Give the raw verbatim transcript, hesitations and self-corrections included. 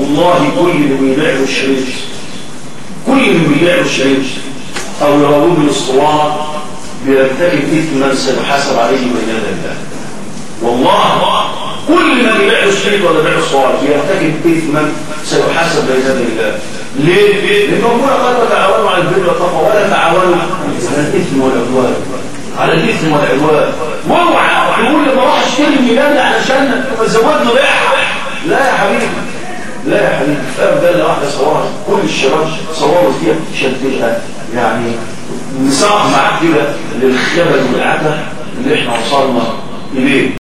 والله كل اللي بيبيع له الشريط، كل اللي بيبيع له الشريط او يراويه بالاسطوانه بيرتكب اثما سيحاسب عليه بين يدي الله. والله كل ما بيبيع له الشريط ولا بيع الصوارف بيرتكب اثما سيحاسب بين يدي الله. ليه؟ لان ربنا قال تعاونوا على البر والتقوى ولا تعاونوا على الاثم والعدوان، على الاثم والعدوان. واوعى تقول لي بروح اشتري الميلاد علشان ازودنا بيعها. لا يا حبيبي، لا يا حبيبي، فاهم ده اللي واحده صوارف، كل الشباب صوارف فيها شدها يعني نساق معاك كده للخبل والعته اللي احنا وصلنا اليه.